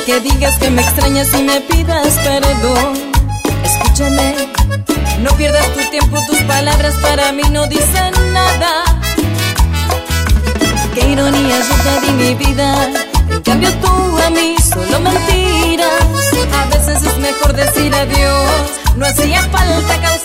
que digas que me extrañas y me pidas perdón. Escúchame, no pierdas tu tiempo, tus palabras para mí no dicen nada. Qué ironía, yo te di mi vida, en cambio tú a mí solo mentiras. A veces es mejor decir adiós, no hacía falta causar